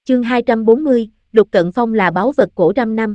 Chương 240, Lục Cận Phong là báu vật cổ trăm năm.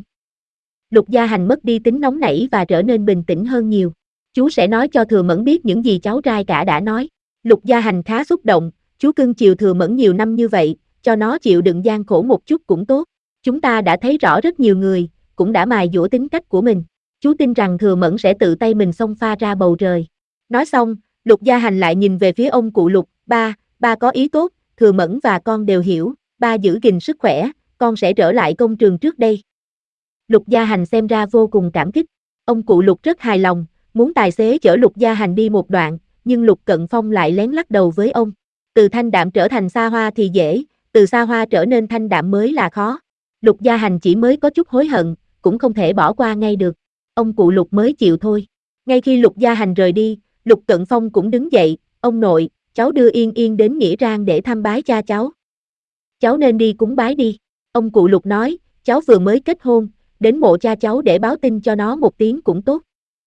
Lục Gia Hành mất đi tính nóng nảy và trở nên bình tĩnh hơn nhiều. Chú sẽ nói cho Thừa Mẫn biết những gì cháu trai cả đã nói. Lục Gia Hành khá xúc động, chú cưng chiều Thừa Mẫn nhiều năm như vậy, cho nó chịu đựng gian khổ một chút cũng tốt. Chúng ta đã thấy rõ rất nhiều người, cũng đã mài dũa tính cách của mình. Chú tin rằng Thừa Mẫn sẽ tự tay mình xông pha ra bầu trời. Nói xong, Lục Gia Hành lại nhìn về phía ông cụ Lục, ba có ý tốt, Thừa Mẫn và con đều hiểu, ba giữ gìn sức khỏe, con sẽ trở lại công trường trước đây. Lục Gia Hành xem ra vô cùng cảm kích, ông cụ Lục rất hài lòng, muốn tài xế chở Lục Gia Hành đi một đoạn, nhưng Lục Cận Phong lại lén lắc đầu với ông. Từ thanh đạm trở thành xa hoa thì dễ, từ xa hoa trở nên thanh đạm mới là khó. Lục Gia Hành chỉ mới có chút hối hận, cũng không thể bỏ qua ngay được. Ông cụ Lục mới chịu thôi. Ngay khi Lục Gia Hành rời đi, Lục Cận Phong cũng đứng dậy, ông nội, cháu đưa Yên Yên đến Nghĩa Trang để thăm bái cha cháu. Cháu nên đi cúng bái đi. Ông cụ Lục nói, cháu vừa mới kết hôn, đến mộ cha cháu để báo tin cho nó một tiếng cũng tốt.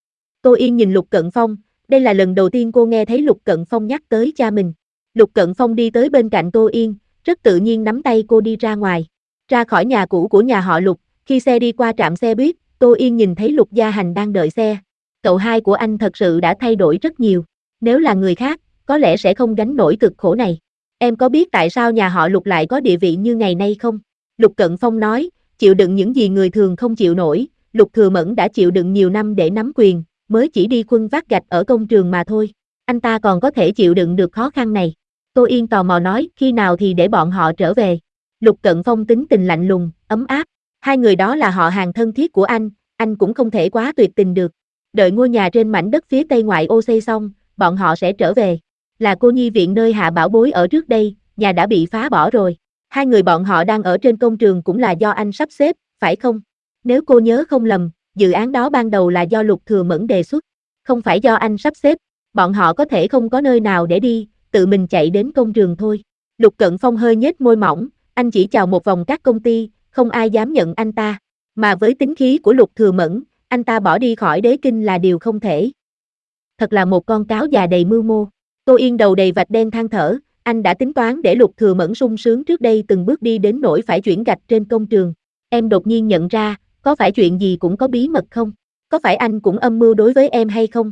Tô Yên nhìn Lục Cận Phong, đây là lần đầu tiên cô nghe thấy Lục Cận Phong nhắc tới cha mình. Lục Cận Phong đi tới bên cạnh Tô Yên, rất tự nhiên nắm tay cô đi ra ngoài. Ra khỏi nhà cũ của nhà họ Lục, khi xe đi qua trạm xe buýt, Tô Yên nhìn thấy Lục Gia Hành đang đợi xe. Cậu hai của anh thật sự đã thay đổi rất nhiều. Nếu là người khác, có lẽ sẽ không gánh nổi cực khổ này. Em có biết tại sao nhà họ Lục lại có địa vị như ngày nay không? Lục Cận Phong nói, chịu đựng những gì người thường không chịu nổi, Lục Thừa Mẫn đã chịu đựng nhiều năm để nắm quyền, mới chỉ đi khuân vác gạch ở công trường mà thôi. Anh ta còn có thể chịu đựng được khó khăn này. Tô Yên tò mò nói, khi nào thì để bọn họ trở về. Lục Cận Phong tính tình lạnh lùng, ấm áp. Hai người đó là họ hàng thân thiết của anh cũng không thể quá tuyệt tình được. Đợi ngôi nhà trên mảnh đất phía tây ngoại ô xây xong, bọn họ sẽ trở về. Là cô nhi viện nơi Hạ Bảo Bối ở trước đây, nhà đã bị phá bỏ rồi. Hai người bọn họ đang ở trên công trường cũng là do anh sắp xếp, phải không? Nếu cô nhớ không lầm, dự án đó ban đầu là do Lục Thừa Mẫn đề xuất, không phải do anh sắp xếp. Bọn họ có thể không có nơi nào để đi, tự mình chạy đến công trường thôi. Lục Cận Phong hơi nhếch môi mỏng, anh chỉ chào một vòng các công ty, không ai dám nhận anh ta. Mà với tính khí của Lục Thừa Mẫn, anh ta bỏ đi khỏi đế kinh là điều không thể. Thật là một con cáo già đầy mưu mô. Tô Yên đầu đầy vạch đen than thở, anh đã tính toán để Lục Thừa Mẫn sung sướng trước đây từng bước đi đến nỗi phải chuyển gạch trên công trường. Em đột nhiên nhận ra, có phải chuyện gì cũng có bí mật không? Có phải anh cũng âm mưu đối với em hay không?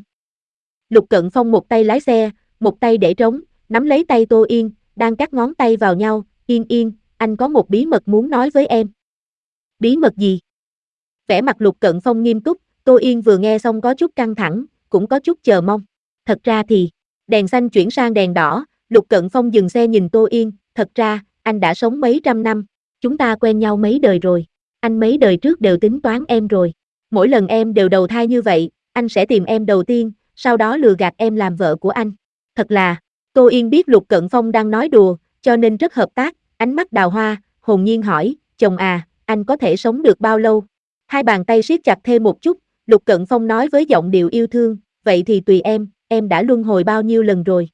Lục Cận Phong một tay lái xe, một tay để trống, nắm lấy tay Tô Yên, đang cắt ngón tay vào nhau, Yên, anh có một bí mật muốn nói với em. Bí mật gì? Vẻ mặt Lục Cận Phong nghiêm túc, Tô Yên vừa nghe xong có chút căng thẳng, cũng có chút chờ mong. Thật ra thì, đèn xanh chuyển sang đèn đỏ, Lục Cận Phong dừng xe nhìn Tô Yên, thật ra, anh đã sống mấy trăm năm, chúng ta quen nhau mấy đời rồi, anh mấy đời trước đều tính toán em rồi. Mỗi lần em đều đầu thai như vậy, anh sẽ tìm em đầu tiên, sau đó lừa gạt em làm vợ của anh. Thật là, Tô Yên biết Lục Cận Phong đang nói đùa, cho nên rất hợp tác, ánh mắt đào hoa, hồn nhiên hỏi, chồng à, anh có thể sống được bao lâu? Hai bàn tay siết chặt thêm một chút, Lục Cận Phong nói với giọng điệu yêu thương, vậy thì tùy em đã luân hồi bao nhiêu lần rồi?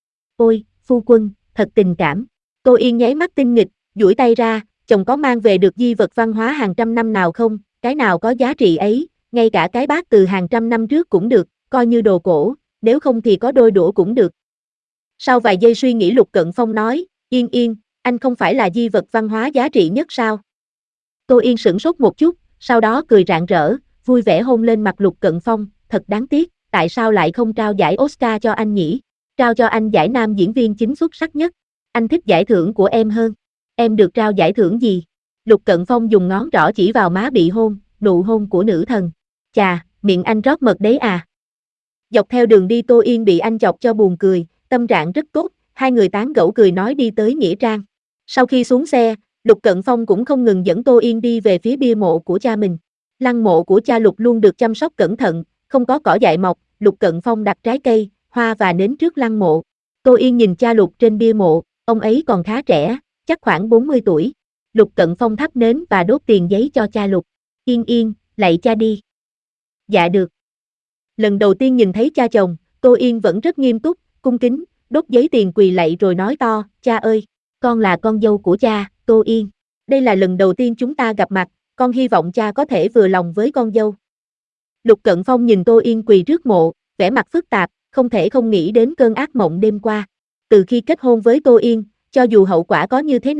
Ôi, phu quân, thật tình cảm. Tô Yên nháy mắt tinh nghịch, duỗi tay ra, chồng có mang về được di vật văn hóa hàng trăm năm nào không? Cái nào có giá trị ấy, ngay cả cái bát từ hàng trăm năm trước cũng được, coi như đồ cổ, nếu không thì có đôi đũa cũng được. Sau vài giây suy nghĩ Lục Cận Phong nói, Yên, anh không phải là di vật văn hóa giá trị nhất sao? Tô Yên sửng sốt một chút, sau đó cười rạng rỡ, vui vẻ hôn lên mặt Lục Cận Phong, thật đáng tiếc, tại sao lại không trao giải Oscar cho anh nhỉ? Trao cho anh giải nam diễn viên chính xuất sắc nhất. Anh thích giải thưởng của em hơn. Em được trao giải thưởng gì? Lục Cận Phong dùng ngón trỏ chỉ vào má bị hôn, nụ hôn của nữ thần. Chà, miệng anh rót mật đấy à? Dọc theo đường đi Tô Yên bị anh chọc cho buồn cười, tâm trạng rất tốt, hai người tán gẫu cười nói đi tới nghĩa trang. Sau khi xuống xe, Lục Cận Phong cũng không ngừng dẫn Tô Yên đi về phía bia mộ của cha mình. Lăng mộ của cha Lục luôn được chăm sóc cẩn thận, không có cỏ dại mọc, Lục Cận Phong đặt trái cây, hoa và nến trước lăng mộ. Tô Yên nhìn cha Lục trên bia mộ, ông ấy còn khá trẻ, chắc khoảng 40 tuổi. Lục Cận Phong thắp nến và đốt tiền giấy cho cha Lục. Yên, lạy cha đi. Dạ được. Lần đầu tiên nhìn thấy cha chồng, Tô Yên vẫn rất nghiêm túc, cung kính, đốt giấy tiền quỳ lạy rồi nói to, cha ơi, con là con dâu của cha, Tô Yên. Đây là lần đầu tiên chúng ta gặp mặt, con hy vọng cha có thể vừa lòng với con dâu. Lục Cận Phong nhìn Tô Yên quỳ trước mộ, vẻ mặt phức tạp, không thể không nghĩ đến cơn ác mộng đêm qua. Từ khi kết hôn với Tô Yên, cho dù hậu quả có như thế nào,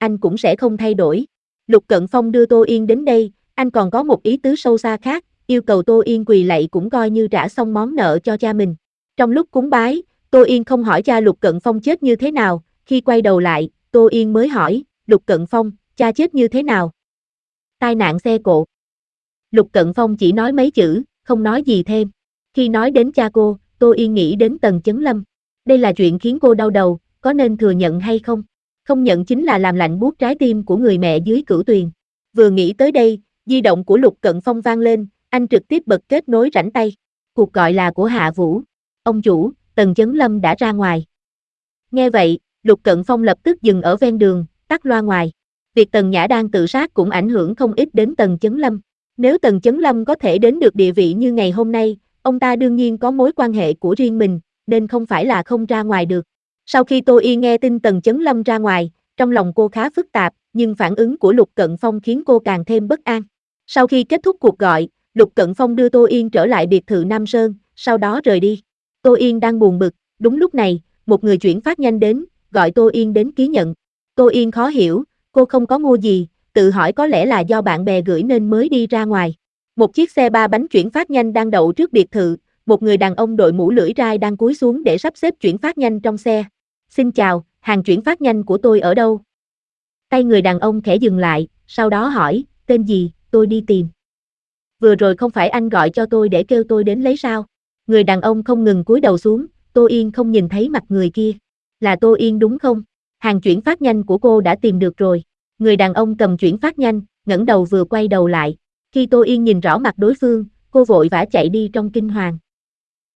anh cũng sẽ không thay đổi. Lục Cận Phong đưa Tô Yên đến đây, anh còn có một ý tứ sâu xa khác, yêu cầu Tô Yên quỳ lạy cũng coi như trả xong món nợ cho cha mình. Trong lúc cúng bái, Tô Yên không hỏi cha Lục Cận Phong chết như thế nào, khi quay đầu lại, Tô Yên mới hỏi, Lục Cận Phong, cha chết như thế nào? Tai nạn xe cộ. Lục Cận Phong chỉ nói mấy chữ, không nói gì thêm. Khi nói đến cha cô, Tô Yên nghĩ đến Tần Chấn Lâm. Đây là chuyện khiến cô đau đầu, có nên thừa nhận hay không? Không nhận chính là làm lạnh buốt trái tim của người mẹ dưới cửu tuyền. Vừa nghĩ tới đây, di động của Lục Cận Phong vang lên, anh trực tiếp bật kết nối rảnh tay. Cuộc gọi là của Hạ Vũ. Ông chủ, Tần Chấn Lâm đã ra ngoài. Nghe vậy, Lục Cận Phong lập tức dừng ở ven đường, tắt loa ngoài. Việc Tần Nhã đang tự sát cũng ảnh hưởng không ít đến Tần Chấn Lâm. Nếu Tần Chấn Lâm có thể đến được địa vị như ngày hôm nay, ông ta đương nhiên có mối quan hệ của riêng mình, nên không phải là không ra ngoài được. Sau khi Tô Yên nghe tin Tần Chấn Lâm ra ngoài, trong lòng cô khá phức tạp, nhưng phản ứng của Lục Cận Phong khiến cô càng thêm bất an. Sau khi kết thúc cuộc gọi, Lục Cận Phong đưa Tô Yên trở lại biệt thự Nam Sơn, sau đó rời đi. Tô Yên đang buồn bực, đúng lúc này, một người chuyển phát nhanh đến, gọi Tô Yên đến ký nhận. Tô Yên khó hiểu, cô không có mua gì, tự hỏi có lẽ là do bạn bè gửi nên mới đi ra ngoài. Một chiếc xe 3 bánh chuyển phát nhanh đang đậu trước biệt thự, một người đàn ông đội mũ lưỡi rai đang cúi xuống để sắp xếp chuyển phát nhanh trong xe. Xin chào, hàng chuyển phát nhanh của tôi ở đâu? Tay người đàn ông khẽ dừng lại, sau đó hỏi, tên gì, tôi đi tìm. Vừa rồi không phải anh gọi cho tôi để kêu tôi đến lấy sao? Người đàn ông không ngừng cúi đầu xuống, Tô Yên không nhìn thấy mặt người kia. Là Tô Yên đúng không? Hàng chuyển phát nhanh của cô đã tìm được rồi. Người đàn ông cầm chuyển phát nhanh, ngẩng đầu vừa quay đầu lại. Khi Tô Yên nhìn rõ mặt đối phương, cô vội vã chạy đi trong kinh hoàng.